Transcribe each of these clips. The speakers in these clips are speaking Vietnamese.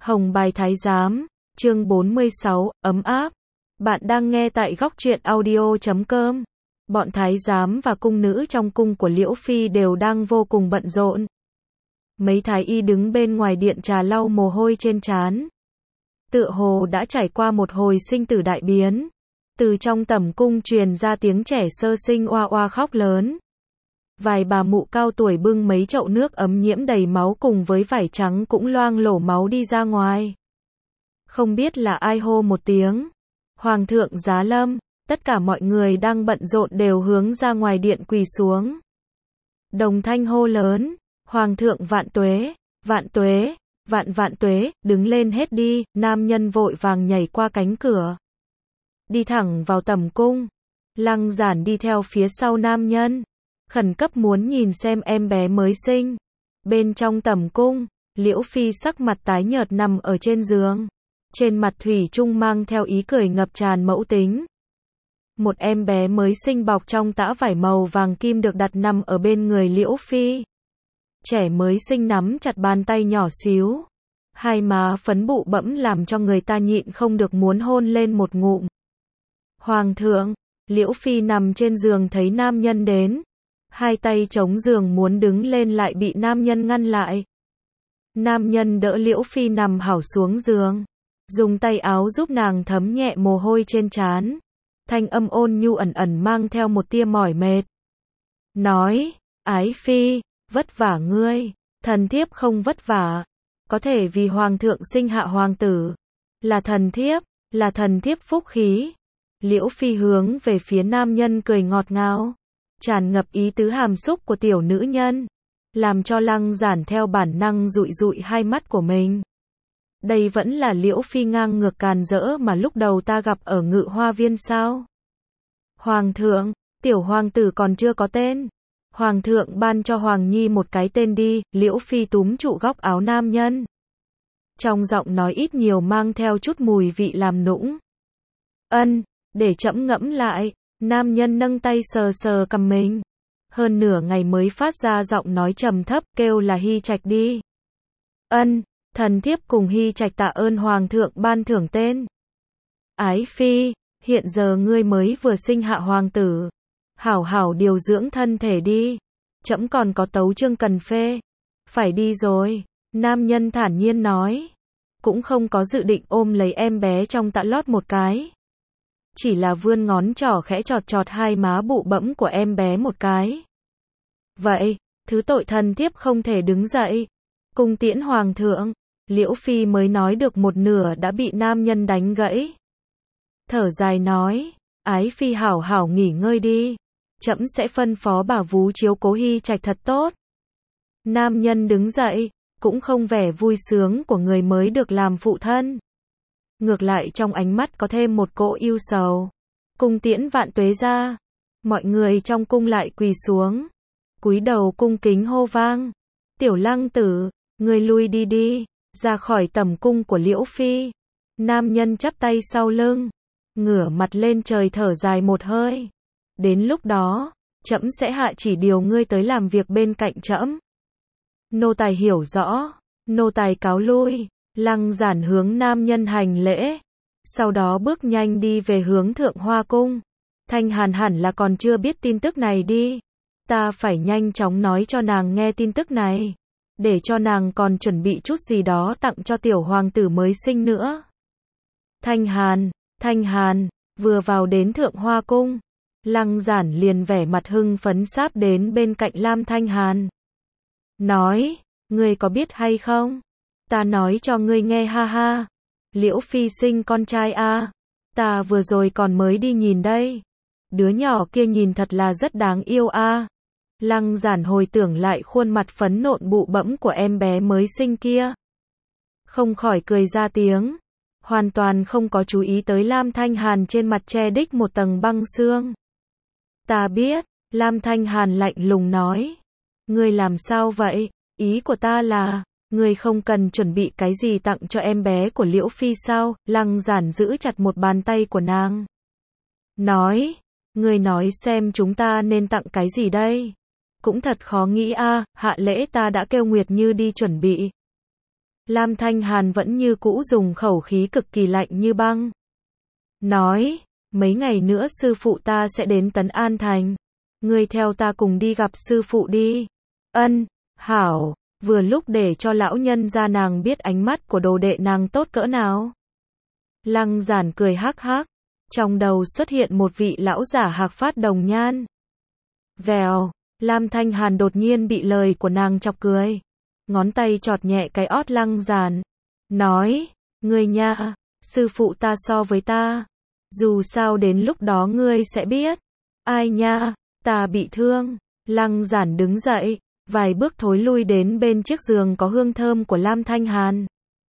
Hồng Bài Thái Giám, chương 46, ấm áp. Bạn đang nghe tại góc truyện audio.com. Bọn thái giám và cung nữ trong cung của Liễu Phi đều đang vô cùng bận rộn. Mấy thái y đứng bên ngoài điện trà lau mồ hôi trên trán. Tựa hồ đã trải qua một hồi sinh tử đại biến. Từ trong tẩm cung truyền ra tiếng trẻ sơ sinh oa oa khóc lớn. Vài bà mụ cao tuổi bưng mấy chậu nước ấm nhiễm đầy máu cùng với vải trắng cũng loang lổ máu đi ra ngoài. Không biết là ai hô một tiếng. Hoàng thượng giá lâm, tất cả mọi người đang bận rộn đều hướng ra ngoài điện quỳ xuống. Đồng thanh hô lớn, Hoàng thượng vạn tuế, vạn tuế, vạn tuế, đứng lên hết đi, nam nhân vội vàng nhảy qua cánh cửa. Đi thẳng vào tẩm cung, Lăng Giản đi theo phía sau nam nhân. Khẩn cấp muốn nhìn xem em bé mới sinh. Bên trong tẩm cung, Liễu Phi sắc mặt tái nhợt nằm ở trên giường. Trên mặt thủy chung mang theo ý cười ngập tràn mẫu tính. Một em bé mới sinh bọc trong tã vải màu vàng kim được đặt nằm ở bên người Liễu Phi. Trẻ mới sinh nắm chặt bàn tay nhỏ xíu. Hai má phấn bụ bẫm làm cho người ta nhịn không được muốn hôn lên một ngụm. Hoàng thượng, Liễu Phi nằm trên giường thấy nam nhân đến. Hai tay chống giường muốn đứng lên lại bị nam nhân ngăn lại. Nam nhân đỡ Liễu Phi nằm hảo xuống giường. Dùng tay áo giúp nàng thấm nhẹ mồ hôi trên trán. Thanh âm ôn nhu ẩn ẩn mang theo một tia mỏi mệt. Nói, Ái Phi, vất vả ngươi, thần thiếp không vất vả. Có thể vì hoàng thượng sinh hạ hoàng tử. Là thần thiếp phúc khí. Liễu Phi hướng về phía nam nhân cười ngọt ngào. Tràn ngập ý tứ hàm xúc của tiểu nữ nhân. Làm cho Lăng Giản theo bản năng dụi dụi hai mắt của mình. Đây vẫn là Liễu Phi ngang ngược càn rỡ mà lúc đầu ta gặp ở Ngự Hoa Viên sao? Hoàng thượng, tiểu hoàng tử còn chưa có tên. Hoàng thượng ban cho Hoàng Nhi một cái tên đi. Liễu Phi túm trụ góc áo nam nhân. Trong giọng nói ít nhiều mang theo chút mùi vị làm nũng. Ân, để trẫm ngẫm lại. Nam nhân nâng tay sờ sờ cằm mình. Hơn nửa ngày mới phát ra giọng nói trầm thấp kêu là Hy Trạch đi. Ân, thần thiếp cùng Hy Trạch tạ ơn hoàng thượng ban thưởng tên. Ái Phi, hiện giờ ngươi mới vừa sinh hạ hoàng tử. Hảo hảo điều dưỡng thân thể đi. Trẫm còn có tấu chương cần phê. Phải đi rồi. Nam nhân thản nhiên nói. Cũng không có dự định ôm lấy em bé trong tã lót một cái. Chỉ là vươn ngón trỏ khẽ chọt chọt hai má bụ bẫm của em bé một cái. Vậy, thứ tội thần thiếp không thể đứng dậy. Cung tiễn hoàng thượng. Liễu Phi mới nói được một nửa đã bị nam nhân đánh gãy. Thở dài nói, Ái Phi hảo hảo nghỉ ngơi đi. Trẫm sẽ phân phó bà vú chiếu cố Hy Trạch thật tốt. Nam nhân đứng dậy, cũng không vẻ vui sướng của người mới được làm phụ thân. Ngược lại trong ánh mắt có thêm một cỗ ưu sầu. Cung tiễn vạn tuế ra. Mọi người trong cung lại quỳ xuống. Cúi đầu cung kính hô vang. Tiểu Lăng tử, người lui đi đi. Ra khỏi tẩm cung của Liễu Phi. Nam nhân chắp tay sau lưng. Ngửa mặt lên trời thở dài một hơi. Đến lúc đó, trẫm sẽ hạ chỉ điều ngươi tới làm việc bên cạnh trẫm. Nô tài hiểu rõ. Nô tài cáo lui. Lăng Giản hướng nam nhân hành lễ. Sau đó bước nhanh đi về hướng Thượng Hoa Cung. Thanh Hàn hẳn là còn chưa biết tin tức này đi. Ta phải nhanh chóng nói cho nàng nghe tin tức này. Để cho nàng còn chuẩn bị chút gì đó tặng cho tiểu hoàng tử mới sinh nữa. Thanh Hàn, vừa vào đến Thượng Hoa Cung. Lăng Giản liền vẻ mặt hưng phấn sáp đến bên cạnh Lam Thanh Hàn. Nói, ngươi có biết hay không? Ta nói cho ngươi nghe ha ha. Liễu Phi sinh con trai a. Ta vừa rồi còn mới đi nhìn đây. Đứa nhỏ kia nhìn thật là rất đáng yêu a. Lăng Giản hồi tưởng lại khuôn mặt phấn nộn bụ bẫm của em bé mới sinh kia. Không khỏi cười ra tiếng. Hoàn toàn không có chú ý tới Lam Thanh Hàn trên mặt che đích một tầng băng xương. Ta biết, Lam Thanh Hàn lạnh lùng nói. Ngươi làm sao vậy? Ý của ta là, ngươi không cần chuẩn bị cái gì tặng cho em bé của Liễu Phi sao? Lăng Giản giữ chặt một bàn tay của nàng. Nói, ngươi nói xem chúng ta nên tặng cái gì đây? Cũng thật khó nghĩ a. Hạ lễ ta đã kêu Nguyệt Như đi chuẩn bị. Lam Thanh Hàn vẫn như cũ dùng khẩu khí cực kỳ lạnh như băng. Nói, mấy ngày nữa sư phụ ta sẽ đến Tấn An Thành. Ngươi theo ta cùng đi gặp sư phụ đi. Ân, hảo, vừa lúc để cho lão nhân gia nàng biết ánh mắt của đồ đệ nàng tốt cỡ nào. Lăng Giản cười hắc hắc, trong đầu xuất hiện một vị lão giả hạc phát đồng nhan. Vèo, Lam Thanh Hàn đột nhiên bị lời của nàng chọc cười. Ngón tay chọt nhẹ cái ót Lăng Giản. Nói, ngươi nha, sư phụ ta so với ta. Dù sao đến lúc đó ngươi sẽ biết. Ai nha, ta bị thương. Lăng Giản đứng dậy, vài bước thối lui đến bên chiếc giường có hương thơm của Lam Thanh Hàn.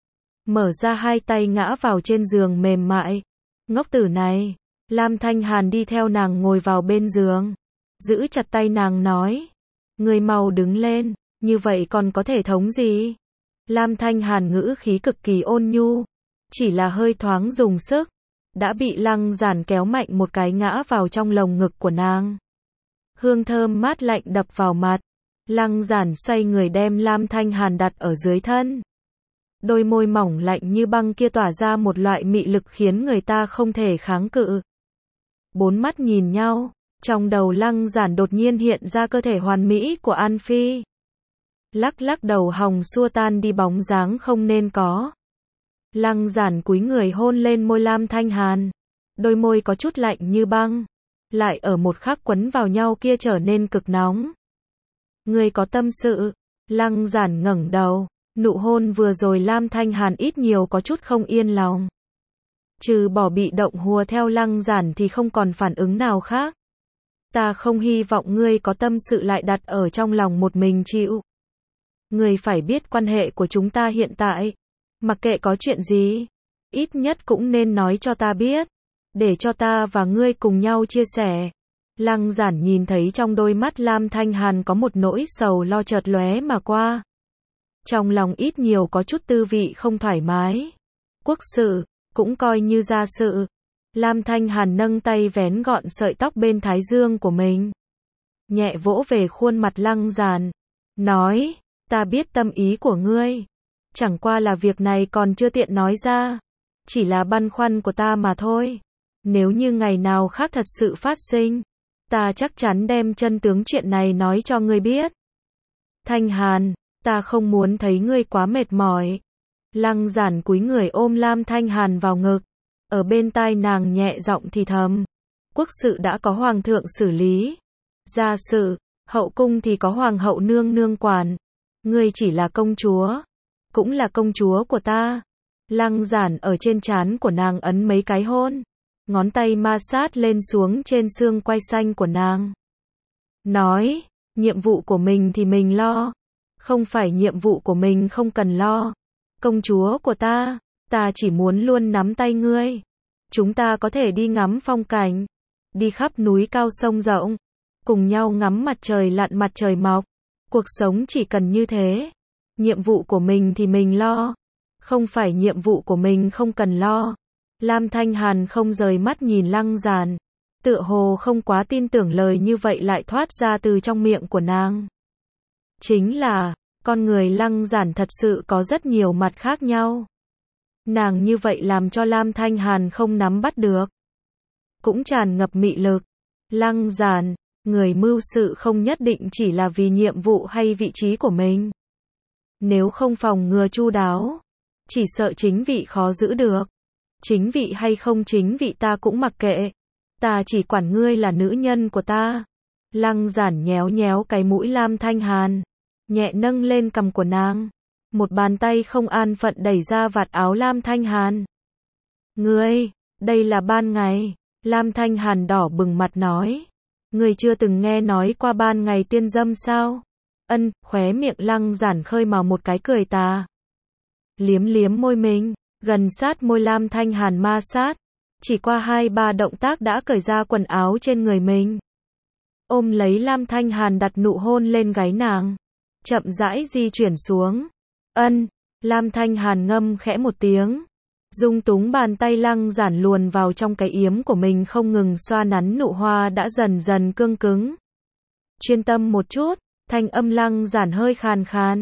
Mở ra hai tay ngã vào trên giường mềm mại. Ngốc tử này. Lam Thanh Hàn đi theo nàng ngồi vào bên giường. Giữ chặt tay nàng nói. Ngươi mau đứng lên, như vậy còn có thể thống gì? Lam Thanh Hàn ngữ khí cực kỳ ôn nhu. Chỉ là hơi thoáng dùng sức. Đã bị Lăng Giản kéo mạnh một cái ngã vào trong lồng ngực của nàng. Hương thơm mát lạnh đập vào mặt. Lăng Giản xoay người đem Lam Thanh Hàn đặt ở dưới thân. Đôi môi mỏng lạnh như băng kia tỏa ra một loại mị lực khiến người ta không thể kháng cự. Bốn mắt nhìn nhau, trong đầu Lăng Giản đột nhiên hiện ra cơ thể hoàn mỹ của An Phi. Lắc lắc đầu hòng xua tan đi bóng dáng không nên có. Lăng Giản cúi người hôn lên môi Lam Thanh Hàn. Đôi môi có chút lạnh như băng, lại ở một khắc quấn vào nhau kia trở nên cực nóng. Ngươi có tâm sự? Lăng Giản ngẩng đầu, nụ hôn vừa rồi Lam Thanh Hàn ít nhiều có chút không yên lòng. Trừ bỏ bị động hùa theo Lăng Giản thì không còn phản ứng nào khác. Ta không hy vọng ngươi có tâm sự lại đặt ở trong lòng một mình chịu. Ngươi phải biết quan hệ của chúng ta hiện tại. Mặc kệ có chuyện gì, ít nhất cũng nên nói cho ta biết. Để cho ta và ngươi cùng nhau chia sẻ. Lăng Giản nhìn thấy trong đôi mắt Lam Thanh Hàn có một nỗi sầu lo chợt lóe mà qua. Trong lòng ít nhiều có chút tư vị không thoải mái. Quốc sự, cũng coi như gia sự. Lam Thanh Hàn nâng tay vén gọn sợi tóc bên thái dương của mình. Nhẹ vỗ về khuôn mặt Lăng Giản. Nói, ta biết tâm ý của ngươi. Chẳng qua là việc này còn chưa tiện nói ra. Chỉ là băn khoăn của ta mà thôi. Nếu như ngày nào khác thật sự phát sinh, ta chắc chắn đem chân tướng chuyện này nói cho ngươi biết. Thanh Hàn, ta không muốn thấy ngươi quá mệt mỏi. Lăng Giản cúi người ôm Lam Thanh Hàn vào ngực. Ở bên tai nàng nhẹ giọng thì thầm. Quốc sự đã có hoàng thượng xử lý. Gia sự, hậu cung thì có hoàng hậu nương nương quản. Ngươi chỉ là công chúa. Cũng là công chúa của ta. Lăng Giản ở trên trán của nàng ấn mấy cái hôn. Ngón tay ma sát lên xuống trên xương quai xanh của nàng. Nói, nhiệm vụ của mình thì mình lo. Không phải nhiệm vụ của mình không cần lo. Công chúa của ta chỉ muốn luôn nắm tay ngươi. Chúng ta có thể đi ngắm phong cảnh. Đi khắp núi cao sông rộng. Cùng nhau ngắm mặt trời lặn mặt trời mọc. Cuộc sống chỉ cần như thế. Nhiệm vụ của mình thì mình lo. Không phải nhiệm vụ của mình không cần lo. Lam Thanh Hàn không rời mắt nhìn Lăng Giản. Tựa hồ không quá tin tưởng lời như vậy lại thoát ra từ trong miệng của nàng. Chính là, con người Lăng Giản thật sự có rất nhiều mặt khác nhau. Nàng như vậy làm cho Lam Thanh Hàn không nắm bắt được. Cũng tràn ngập mị lực. Lăng Giản, người mưu sự không nhất định chỉ là vì nhiệm vụ hay vị trí của mình. Nếu không phòng ngừa chu đáo, chỉ sợ chính vị khó giữ được. Chính vị hay không chính vị ta cũng mặc kệ. Ta chỉ quản ngươi là nữ nhân của ta. Lăng Giản nhéo nhéo cái mũi Lam Thanh Hàn. Nhẹ nâng lên cằm của nàng. Một bàn tay không an phận đẩy ra vạt áo Lam Thanh Hàn. Ngươi, đây là ban ngày. Lam Thanh Hàn đỏ bừng mặt nói. Ngươi chưa từng nghe nói qua ban ngày tiên dâm sao? Ân, khóe miệng Lăng Giản khơi mào một cái cười tà. Liếm liếm môi mình, gần sát môi Lam Thanh Hàn ma sát. Chỉ qua 2-3 động tác đã cởi ra quần áo trên người mình. Ôm lấy Lam Thanh Hàn đặt nụ hôn lên gáy nàng. Chậm rãi di chuyển xuống. Ân, Lam Thanh Hàn ngâm khẽ một tiếng. Dung túng bàn tay Lăng Giản luồn vào trong cái yếm của mình không ngừng xoa nắn nụ hoa đã dần dần cương cứng. Chuyên tâm một chút, thanh âm Lăng Giản hơi khàn khàn.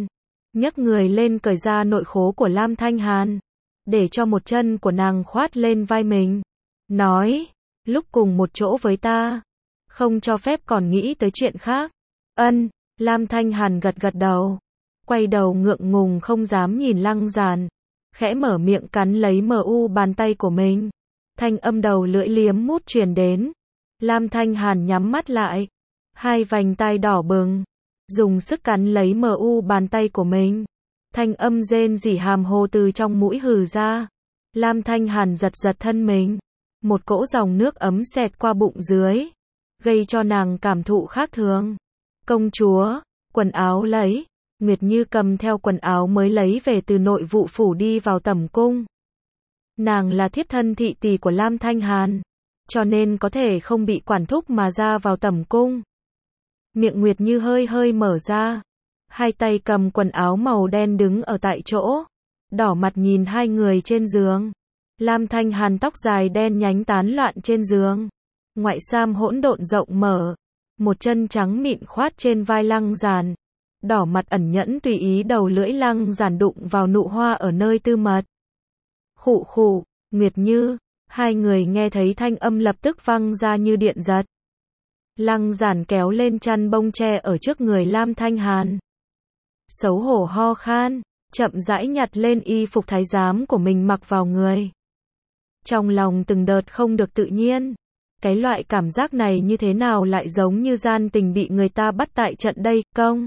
nhấc người lên cởi ra nội khố của Lam Thanh Hàn, để cho một chân của nàng khoát lên vai mình. Nói, lúc cùng một chỗ với ta, không cho phép còn nghĩ tới chuyện khác. Ân, Lam Thanh Hàn gật gật đầu, quay đầu ngượng ngùng không dám nhìn Lăng Giản, khẽ mở miệng cắn lấy bàn tay của mình. Thanh âm đầu lưỡi liếm mút truyền đến. Lam Thanh Hàn nhắm mắt lại, hai vành tai đỏ bừng, dùng sức cắn lấy bàn tay của mình. Thanh âm rên rỉ hàm hồ từ trong mũi hừ ra. Lam Thanh Hàn giật giật thân mình, một cỗ dòng nước ấm xẹt qua bụng dưới, gây cho nàng cảm thụ khác thường. Công chúa, quần áo lấy. Nguyệt Như cầm theo quần áo mới lấy về từ nội vụ phủ đi vào tẩm cung. Nàng là thiếp thân thị tỳ của Lam Thanh Hàn, cho nên có thể không bị quản thúc mà ra vào tẩm cung. Miệng Nguyệt Như hơi hơi mở ra, hai tay cầm quần áo màu đen đứng ở tại chỗ, đỏ mặt nhìn hai người trên giường. Lam Thanh Hàn tóc dài đen nhánh tán loạn trên giường, ngoại sam hỗn độn rộng mở, một chân trắng mịn khoát trên vai Lăng Giản, đỏ mặt ẩn nhẫn tùy ý đầu lưỡi Lăng Giản đụng vào nụ hoa ở nơi tư mật. Khụ khụ, Nguyệt Như, hai người nghe thấy thanh âm lập tức vang ra như điện giật. Lăng Giản kéo lên chăn bông che ở trước người Lam Thanh Hàn, xấu hổ ho khan, chậm rãi nhặt lên y phục thái giám của mình mặc vào người. Trong lòng từng đợt không được tự nhiên, cái loại cảm giác này như thế nào lại giống như gian tình bị người ta bắt tại trận đây,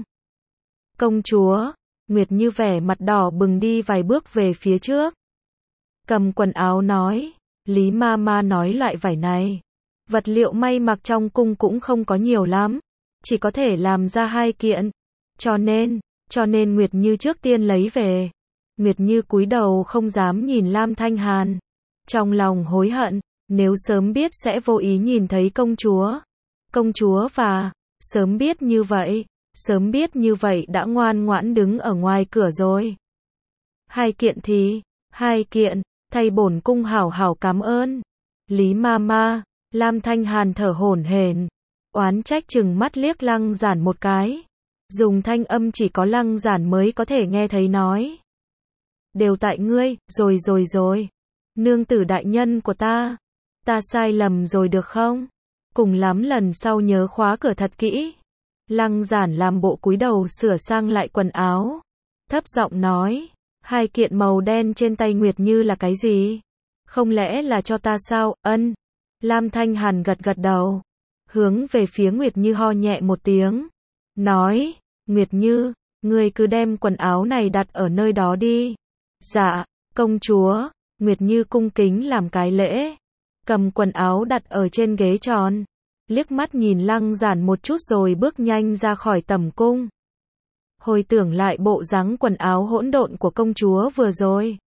công chúa. Nguyệt Như vẻ mặt đỏ bừng đi vài bước về phía trước, cầm quần áo nói, Lý ma ma nói loại vải này, vật liệu may mặc trong cung cũng không có nhiều lắm, chỉ có thể làm ra 2 kiện, cho nên Nguyệt Như trước tiên lấy về. Nguyệt Như cúi đầu không dám nhìn Lam Thanh Hàn, trong lòng hối hận, nếu sớm biết sẽ vô ý nhìn thấy công chúa và, sớm biết như vậy đã ngoan ngoãn đứng ở ngoài cửa rồi. 2 kiện thì, 2 kiện, thay bổn cung hảo hảo cảm ơn. Lý ma ma. Lam Thanh Hàn thở hổn hển, oán trách chừng mắt liếc Lăng Giản một cái, dùng thanh âm chỉ có Lăng Giản mới có thể nghe thấy nói. Đều tại ngươi, rồi. Nương tử đại nhân của ta sai lầm rồi được không? Cùng lắm lần sau nhớ khóa cửa thật kỹ. Lăng Giản làm bộ cúi đầu sửa sang lại quần áo, thấp giọng nói, 2 kiện màu đen trên tay Nguyệt Như là cái gì? Không lẽ là cho ta sao? Ân. Lam Thanh Hàn gật gật đầu, hướng về phía Nguyệt Như ho nhẹ một tiếng, nói, Nguyệt Như, ngươi cứ đem quần áo này đặt ở nơi đó đi. Dạ, công chúa. Nguyệt Như cung kính làm cái lễ, cầm quần áo đặt ở trên ghế tròn, liếc mắt nhìn Lăng Giản một chút rồi bước nhanh ra khỏi tẩm cung. Hồi tưởng lại bộ dáng quần áo hỗn độn của công chúa vừa rồi.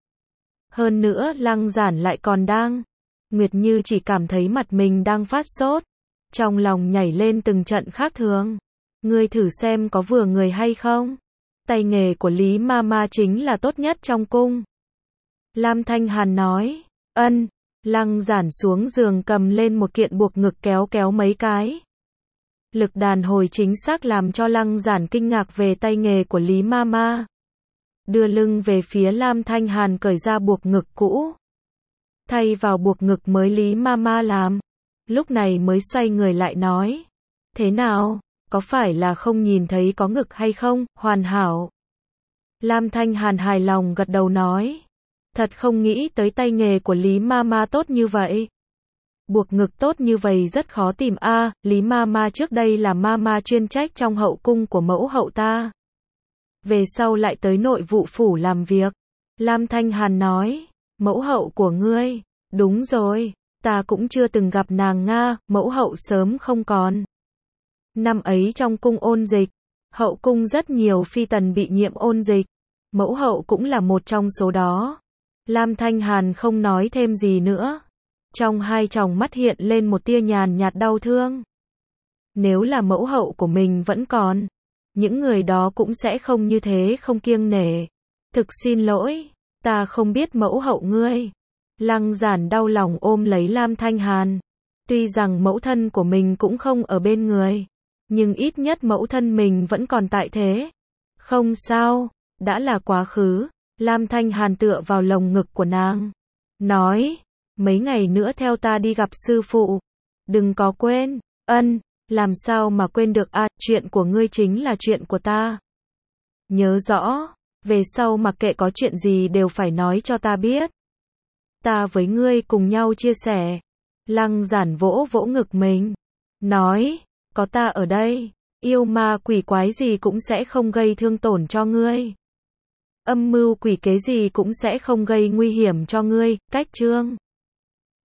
Hơn nữa Lăng Giản lại còn đang. Nguyệt Như chỉ cảm thấy mặt mình đang phát sốt, trong lòng nhảy lên từng trận khác thường. Ngươi thử xem có vừa người hay không? Tay nghề của Lý ma ma chính là tốt nhất trong cung. Lam Thanh Hàn nói, ân. Lăng Giản xuống giường cầm lên một kiện buộc ngực kéo mấy cái. Lực đàn hồi chính xác làm cho Lăng Giản kinh ngạc về tay nghề của Lý ma ma. Đưa lưng về phía Lam Thanh Hàn cởi ra buộc ngực cũ, thay vào buộc ngực mới Lý ma ma làm. Lúc này mới xoay người lại nói, thế nào, có phải là không nhìn thấy có ngực hay không? Hoàn hảo. Lam Thanh Hàn hài lòng gật đầu nói, thật không nghĩ tới tay nghề của Lý ma ma tốt như vậy. Buộc ngực tốt như vậy rất khó tìm a. Lý ma ma trước đây là ma ma chuyên trách trong hậu cung của mẫu hậu ta, về sau lại tới nội vụ phủ làm việc. Lam Thanh Hàn nói, mẫu hậu của ngươi? Đúng rồi, ta cũng chưa từng gặp nàng nga. Mẫu hậu sớm không còn. Năm ấy trong cung ôn dịch, hậu cung rất nhiều phi tần bị nhiễm ôn dịch, mẫu hậu cũng là một trong số đó. Lam Thanh Hàn không nói thêm gì nữa, trong hai tròng mắt hiện lên một tia nhàn nhạt đau thương. Nếu là mẫu hậu của mình vẫn còn, những người đó cũng sẽ không như thế không kiêng nể. Thực xin lỗi, ta không biết mẫu hậu ngươi. Lăng Giản đau lòng ôm lấy Lam Thanh Hàn. Tuy rằng mẫu thân của mình cũng không ở bên người, nhưng ít nhất mẫu thân mình vẫn còn tại thế. Không sao, đã là quá khứ. Lam Thanh Hàn tựa vào lồng ngực của nàng. Nói, mấy ngày nữa theo ta đi gặp sư phụ. Đừng có quên. Ân, làm sao mà quên được à, chuyện của ngươi chính là chuyện của ta. Nhớ rõ, về sau mặc kệ có chuyện gì đều phải nói cho ta biết. Ta với ngươi cùng nhau chia sẻ. Lăng Giản vỗ vỗ ngực mình. Nói, có ta ở đây, yêu ma quỷ quái gì cũng sẽ không gây thương tổn cho ngươi. Âm mưu quỷ kế gì cũng sẽ không gây nguy hiểm cho ngươi, cách chương.